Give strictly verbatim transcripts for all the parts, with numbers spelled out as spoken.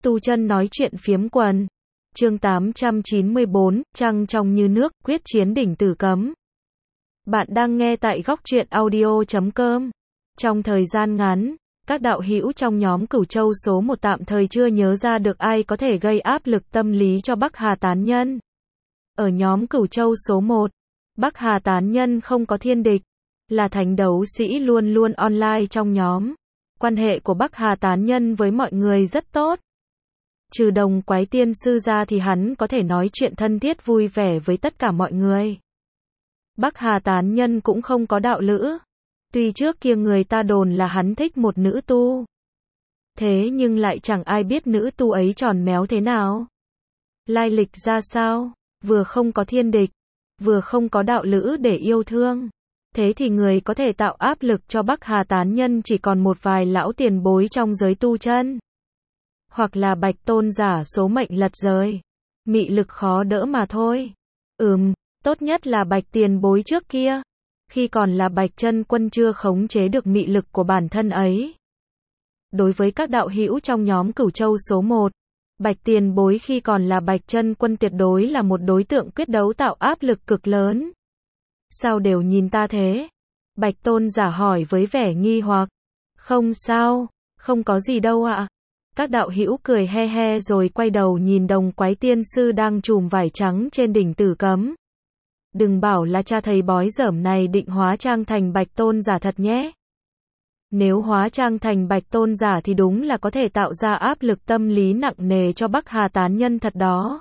Tu chân nói chuyện phiếm quần. Chương tám trăm chín mươi bốn, trăng trong như nước, quyết chiến đỉnh Tử Cấm. Bạn đang nghe tại góc truyện audio chấm com. Trong thời gian ngắn, các đạo hữu trong nhóm Cửu Châu số một tạm thời chưa nhớ ra được ai có thể gây áp lực tâm lý cho Bắc Hà Tán Nhân. Ở nhóm Cửu Châu số một, Bắc Hà Tán Nhân không có thiên địch, là thánh đấu sĩ luôn luôn online trong nhóm. Quan hệ của Bắc Hà Tán Nhân với mọi người rất tốt. Trừ Đồng Quái Tiên Sư ra thì hắn có thể nói chuyện thân thiết vui vẻ với tất cả mọi người. Bắc Hà Tán Nhân cũng không có đạo lữ. Tuy trước kia người ta đồn là hắn thích một nữ tu. Thế nhưng lại chẳng ai biết nữ tu ấy tròn méo thế nào. Lai lịch ra sao, vừa không có thiên địch, vừa không có đạo lữ để yêu thương. Thế thì người có thể tạo áp lực cho Bắc Hà Tán Nhân chỉ còn một vài lão tiền bối trong giới tu chân. Hoặc là Bạch Tôn giả số mệnh lật rời. Mị lực khó đỡ mà thôi. Ừm, tốt nhất là Bạch tiền bối trước kia. Khi còn là Bạch chân quân chưa khống chế được mị lực của bản thân ấy. Đối với các đạo hữu trong nhóm Cửu Châu số một, Bạch tiền bối khi còn là Bạch chân quân tuyệt đối là một đối tượng quyết đấu tạo áp lực cực lớn. Sao đều nhìn ta thế? Bạch Tôn giả hỏi với vẻ nghi hoặc. Không sao, không có gì đâu ạ. Các đạo hữu cười he he rồi quay đầu nhìn Đồng Quái Tiên Sư đang trùm vải trắng trên đỉnh Tử Cấm. Đừng bảo là cha thầy bói dởm này định hóa trang thành Bạch Tôn giả thật nhé. Nếu hóa trang thành Bạch Tôn giả thì đúng là có thể tạo ra áp lực tâm lý nặng nề cho Bắc Hà Tán Nhân thật đó.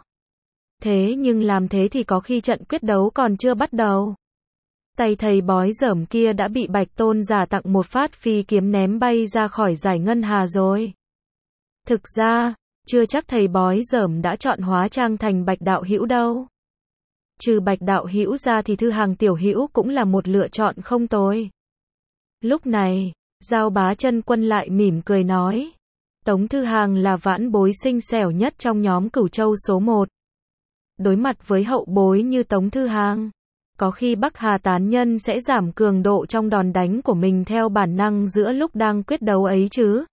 Thế nhưng làm thế thì có khi trận quyết đấu còn chưa bắt đầu. Tay thầy bói dởm kia đã bị Bạch Tôn giả tặng một phát phi kiếm ném bay ra khỏi giải ngân hà rồi. Thực ra, chưa chắc thầy bói dởm đã chọn hóa trang thành Bạch đạo hữu đâu. Trừ Bạch đạo hữu ra thì Thư Hàng tiểu hữu cũng là một lựa chọn không tồi. Lúc này, Giao Bá Chân Quân lại mỉm cười nói. Tống Thư Hàng là vãn bối xinh xẻo nhất trong nhóm Cửu Châu số một. Đối mặt với hậu bối như Tống Thư Hàng, có khi Bắc Hà Tán Nhân sẽ giảm cường độ trong đòn đánh của mình theo bản năng giữa lúc đang quyết đấu ấy chứ.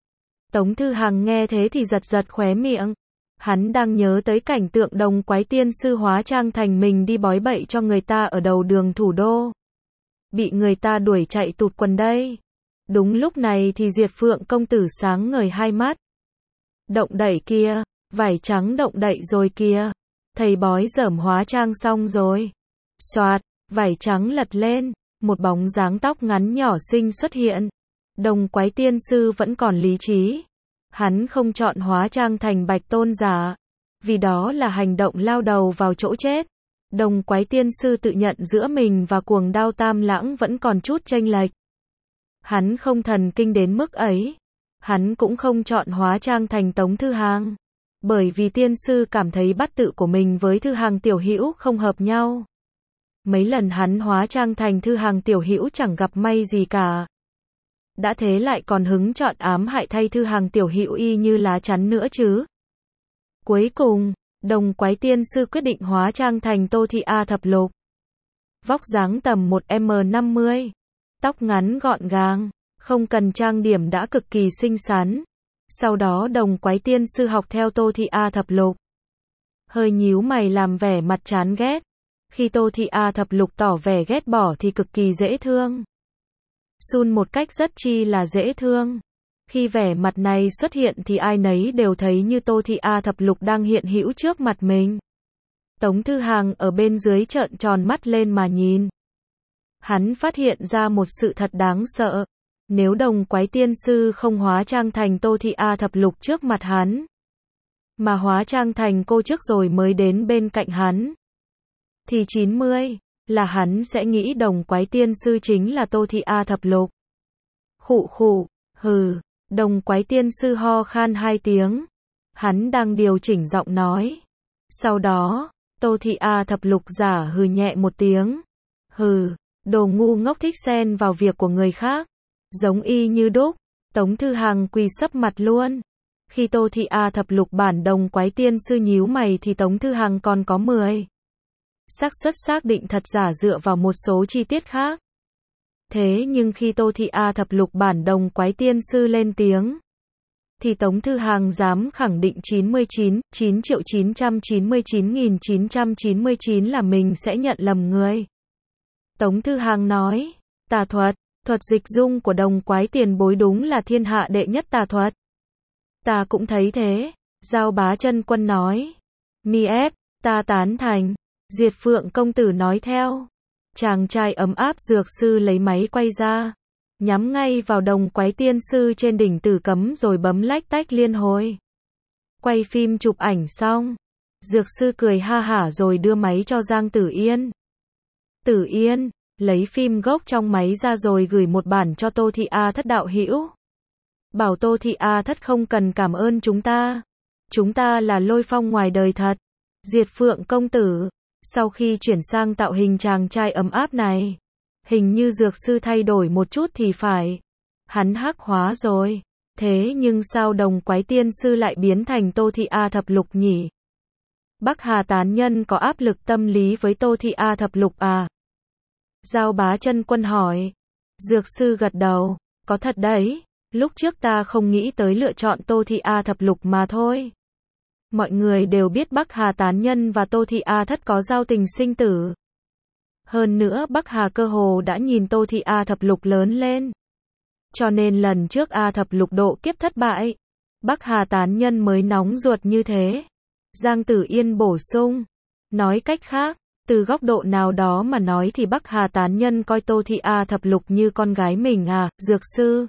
Tống Thư Hàng nghe thế thì giật giật khóe miệng. Hắn đang nhớ tới cảnh tượng Đồng Quái Tiên Sư hóa trang thành mình đi bói bậy cho người ta ở đầu đường thủ đô. Bị người ta đuổi chạy tụt quần đây. Đúng lúc này thì Diệp Phượng công tử sáng ngời hai mắt. Động đậy kia, vải trắng động đậy rồi kìa. Thầy bói dởm hóa trang xong rồi. Xoạt, vải trắng lật lên, một bóng dáng tóc ngắn nhỏ xinh xuất hiện. Đồng Quái Tiên Sư vẫn còn lý trí. Hắn không chọn hóa trang thành Bạch Tôn giả, vì đó là hành động lao đầu vào chỗ chết. Đồng Quái Tiên Sư tự nhận giữa mình và Cuồng Đao Tam Lãng vẫn còn chút chênh lệch. Hắn không thần kinh đến mức ấy. Hắn cũng không chọn hóa trang thành Tống Thư Hàng, bởi vì Tiên Sư cảm thấy bát tự của mình với Thư Hàng tiểu hữu không hợp nhau. Mấy lần hắn hóa trang thành Thư Hàng tiểu hữu chẳng gặp may gì cả. Đã thế lại còn hứng chọn ám hại thay Thư Hàng tiểu hữu y như lá chắn nữa chứ. Cuối cùng, Đồng Quái Tiên Sư quyết định hóa trang thành Tô Thị A Thập Lục. Vóc dáng tầm một mét năm mươi, tóc ngắn gọn gàng, không cần trang điểm đã cực kỳ xinh xắn. Sau đó Đồng Quái Tiên Sư học theo Tô Thị A Thập Lục. Hơi nhíu mày làm vẻ mặt chán ghét. Khi Tô Thị A Thập Lục tỏ vẻ ghét bỏ thì cực kỳ dễ thương. Sun một cách rất chi là dễ thương. Khi vẻ mặt này xuất hiện thì ai nấy đều thấy như Tô Thị A Thập Lục đang hiện hữu trước mặt mình. Tống Thư Hàng ở bên dưới trợn tròn mắt lên mà nhìn. Hắn phát hiện ra một sự thật đáng sợ. Nếu Đồng Quái Tiên Sư không hóa trang thành Tô Thị A Thập Lục trước mặt hắn, mà hóa trang thành cô trước rồi mới đến bên cạnh hắn, thì chín mươi là hắn sẽ nghĩ Đồng Quái Tiên Sư chính là Tô Thị A Thập Lục. Khụ khụ, hừ, Đồng Quái Tiên Sư ho khan hai tiếng. Hắn đang điều chỉnh giọng nói. Sau đó, Tô Thị A Thập Lục giả hừ nhẹ một tiếng. Hừ, đồ ngu ngốc thích xen vào việc của người khác. Giống y như đúc. Tống Thư Hàng quỳ sấp mặt luôn. Khi Tô Thị A Thập Lục bản Đồng Quái Tiên Sư nhíu mày thì Tống Thư Hàng còn có mười. Xác suất xác định thật giả dựa vào một số chi tiết khác. Thế nhưng khi Tô Thị A Thập Lục bản Đồng Quái Tiên Sư lên tiếng, thì Tống Thư Hàng dám khẳng định chín mươi chín, chín triệu chín trăm chín mươi chín nghìn chín trăm chín mươi chín là mình sẽ nhận lầm người. Tống Thư Hàng nói, tà thuật, thuật dịch dung của Đồng Quái tiền bối đúng là thiên hạ đệ nhất tà thuật. Ta cũng thấy thế. Giao Bá Chân Quân nói. Mi ép, ta tán thành. Diệt Phượng công tử nói theo. Chàng trai ấm áp dược sư lấy máy quay ra, nhắm ngay vào Đồng Quái tiên sư trên đỉnh Tử Cấm rồi bấm lách tách liên hồi. Quay phim chụp ảnh xong, dược sư cười ha hả rồi đưa máy cho Giang Tử Yên. Tử Yên, lấy phim gốc trong máy ra rồi gửi một bản cho Tô Thị A Thất đạo hữu. Bảo Tô Thị A Thất không cần cảm ơn chúng ta. Chúng ta là Lôi Phong ngoài đời thật. Diệt Phượng công tử, sau khi chuyển sang tạo hình chàng trai ấm áp này, hình như dược sư thay đổi một chút thì phải. Hắn hắc hóa rồi. Thế nhưng sao Đồng Quái tiên sư lại biến thành Tô Thị A Thập Lục nhỉ? Bắc Hà tán nhân có áp lực tâm lý với Tô Thị A Thập Lục à? Giao Bá Chân Quân hỏi. Dược sư gật đầu, có thật đấy, lúc trước ta không nghĩ tới lựa chọn Tô Thị A Thập Lục mà thôi. Mọi người đều biết Bắc Hà tán nhân và Tô Thị A Thất có giao tình sinh tử. Hơn nữa Bắc Hà cơ hồ đã nhìn Tô Thị A Thập Lục lớn lên. Cho nên lần trước A Thập Lục độ kiếp thất bại, Bắc Hà tán nhân mới nóng ruột như thế. Giang Tử Yên bổ sung. Nói cách khác, từ góc độ nào đó mà nói thì Bắc Hà tán nhân coi Tô Thị A Thập Lục như con gái mình à, dược sư.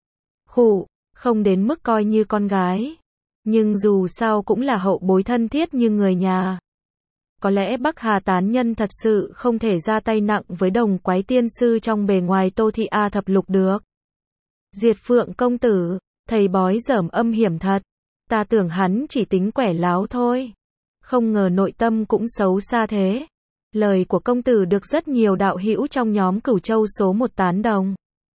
Khụ, không đến mức coi như con gái. Nhưng dù sao cũng là hậu bối thân thiết như người nhà. Có lẽ Bắc Hà tán nhân thật sự không thể ra tay nặng với Đồng Quái tiên sư trong bề ngoài Tô Thị A Thập Lục được. Diệt Phượng công tử, thầy bói dởm âm hiểm thật. Ta tưởng hắn chỉ tính quẻ láo thôi. Không ngờ nội tâm cũng xấu xa thế. Lời của công tử được rất nhiều đạo hữu trong nhóm Cửu Châu số một tán đồng.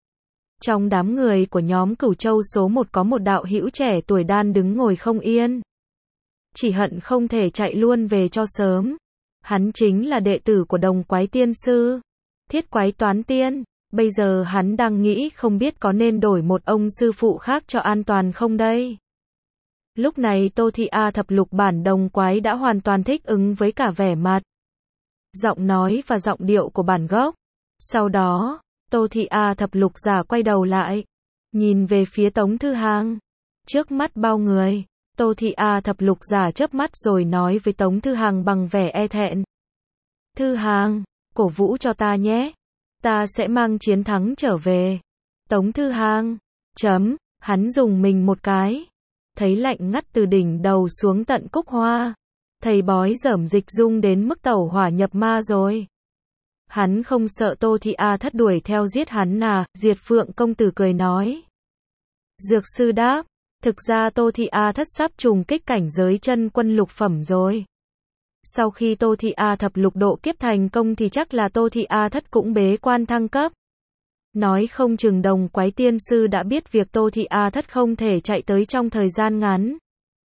Trong đám người của nhóm Cửu Châu số một có một đạo hữu trẻ tuổi đan đứng ngồi không yên. Chỉ hận không thể chạy luôn về cho sớm. Hắn chính là đệ tử của Đồng Quái tiên sư, Thiết Quái Toán Tiên. Bây giờ hắn đang nghĩ không biết có nên đổi một ông sư phụ khác cho an toàn không đây. Lúc này Tô Thị A Thập Lục bản Đồng Quái đã hoàn toàn thích ứng với cả vẻ mặt, giọng nói và giọng điệu của bản gốc. Sau đó, Tô Thị A Thập Lục giả quay đầu lại, nhìn về phía Tống Thư Hàng. Trước mắt bao người, Tô Thị A Thập Lục giả chớp mắt rồi nói với Tống Thư Hàng bằng vẻ e thẹn. Thư Hàng, cổ vũ cho ta nhé. Ta sẽ mang chiến thắng trở về. Tống Thư Hàng, chấm, hắn dùng mình một cái. Thấy lạnh ngắt từ đỉnh đầu xuống tận cúc hoa. Thầy bói dởm dịch dung đến mức tẩu hỏa nhập ma rồi. Hắn không sợ Tô Thị A Thất đuổi theo giết hắn à, Diệt Phượng công tử cười nói. Dược sư đáp, thực ra Tô Thị A Thất sắp trùng kích cảnh giới chân quân lục phẩm rồi. Sau khi Tô Thị A Thập Lục độ kiếp thành công thì chắc là Tô Thị A Thất cũng bế quan thăng cấp. Nói không chừng Đồng Quái tiên sư đã biết việc Tô Thị A Thất không thể chạy tới trong thời gian ngắn,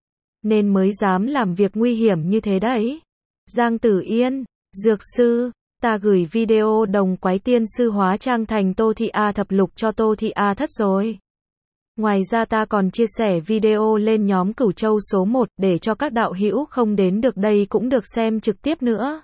nên mới dám làm việc nguy hiểm như thế đấy. Giang Tử Yên, dược sư, ta gửi video Đồng Quái tiên sư hóa trang thành Tô Thị A Thập Lục cho Tô Thị A Thất rồi. Ngoài ra ta còn chia sẻ video lên nhóm Cửu Châu số một để cho các đạo hữu không đến được đây cũng được xem trực tiếp nữa.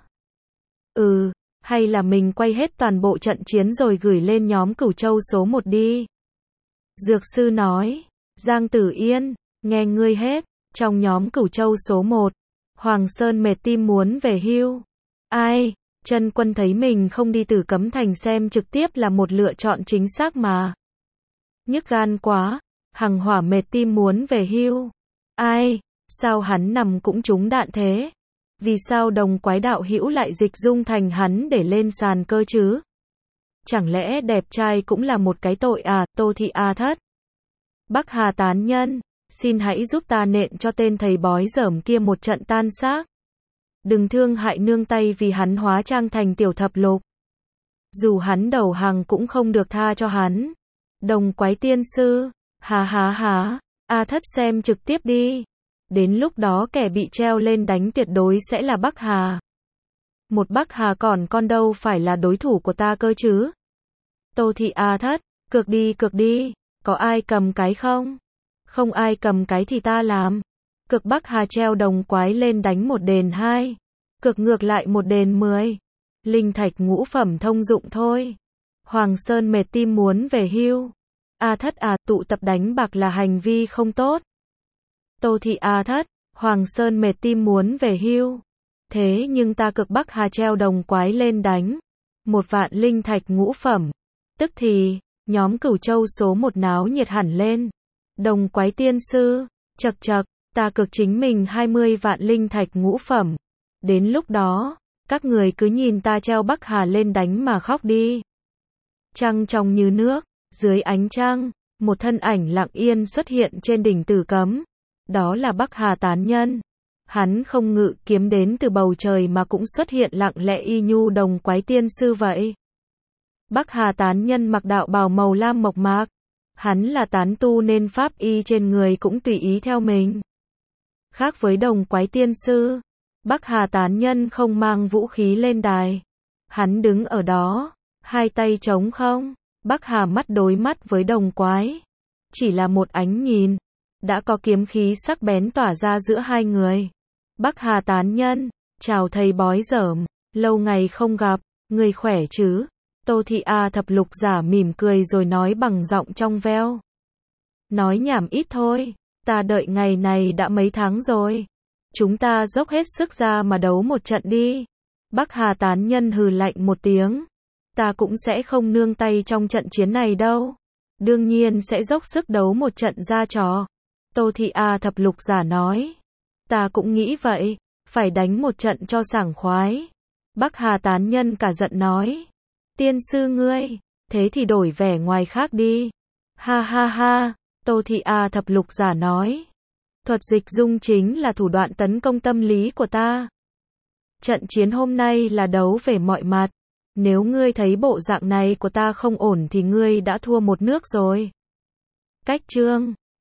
Ừ, hay là mình quay hết toàn bộ trận chiến rồi gửi lên nhóm Cửu Châu số một đi. Dược sư nói. Giang Tử Yên, nghe ngươi hết. Trong nhóm Cửu Châu số một, Hoàng Sơn mệt tim muốn về hưu. Ai, chân quân thấy mình không đi Tử Cấm Thành xem trực tiếp là một lựa chọn chính xác mà. Nhức gan quá, Hằng Hỏa mệt tim muốn về hưu. Ai, sao hắn nằm cũng trúng đạn thế? Vì sao Đồng Quái đạo hữu lại dịch dung thành hắn để lên sàn cơ chứ? Chẳng lẽ đẹp trai cũng là một cái tội à, Tô Thị A Thất? Bắc Hà tán nhân, xin hãy giúp ta nện cho tên thầy bói dởm kia một trận tan xác. Đừng thương hại nương tay vì hắn hóa trang thành tiểu thập lục. Dù hắn đầu hàng cũng không được tha cho hắn. Đồng Quái tiên sư, há há há, A Thất xem trực tiếp đi. Đến lúc đó kẻ bị treo lên đánh tuyệt đối sẽ là Bắc Hà. Một Bắc Hà còn con đâu phải là đối thủ của ta cơ chứ. Tô Thị A Thất, cược đi cược đi, có ai cầm cái không? Không ai cầm cái thì ta làm. Cực Bắc Hà treo đồng quái lên đánh một đền hai. Cực ngược lại một đền mười. Linh thạch ngũ phẩm thông dụng thôi. Hoàng Sơn mệt tim muốn về hưu. A Thất à, tụ tập đánh bạc là hành vi không tốt. Tô Thị A Thất, Hoàng Sơn mệt tim muốn về hưu. Thế nhưng ta Cực Bắc Hà treo đồng quái lên đánh. Một vạn linh thạch ngũ phẩm. Tức thì, nhóm Cửu Châu số một náo nhiệt hẳn lên. Đồng quái tiên sư, chật chật, ta cực chính mình hai mươi vạn linh thạch ngũ phẩm. Đến lúc đó, các người cứ nhìn ta treo Bắc Hà lên đánh mà khóc đi. Trăng trong như nước, dưới ánh trăng, một thân ảnh lặng yên xuất hiện trên đỉnh Tử Cấm. Đó là Bắc Hà tán nhân. Hắn không ngự kiếm đến từ bầu trời mà cũng xuất hiện lặng lẽ y nhu đồng quái tiên sư vậy. Bắc Hà tán nhân mặc đạo bào màu lam mộc mạc. Hắn là tán tu nên pháp y trên người cũng tùy ý theo mình. Khác với đồng quái tiên sư, Bắc Hà tán nhân không mang vũ khí lên đài. Hắn đứng ở đó, hai tay trống không. Bắc Hà mắt đối mắt với đồng quái. Chỉ là một ánh nhìn, đã có kiếm khí sắc bén tỏa ra giữa hai người. Bắc Hà tán nhân, chào thầy bói dởm, lâu ngày không gặp, người khỏe chứ? Tô Thị A Thập Lục giả mỉm cười rồi nói bằng giọng trong veo. Nói nhảm ít thôi, ta đợi ngày này đã mấy tháng rồi. Chúng ta dốc hết sức ra mà đấu một trận đi. Bắc Hà tán nhân hừ lạnh một tiếng. Ta cũng sẽ không nương tay trong trận chiến này đâu. Đương nhiên sẽ dốc sức đấu một trận ra trò. Tô Thị A Thập Lục giả nói. Ta cũng nghĩ vậy, phải đánh một trận cho sảng khoái. Bắc Hà tán nhân cả giận nói. Tiên sư ngươi, thế thì đổi vẻ ngoài khác đi. Ha ha ha, Tô Thị A Thập Lục giả nói. Thuật dịch dung chính là thủ đoạn tấn công tâm lý của ta. Trận chiến hôm nay là đấu về mọi mặt. Nếu ngươi thấy bộ dạng này của ta không ổn thì ngươi đã thua một nước rồi. Cách chương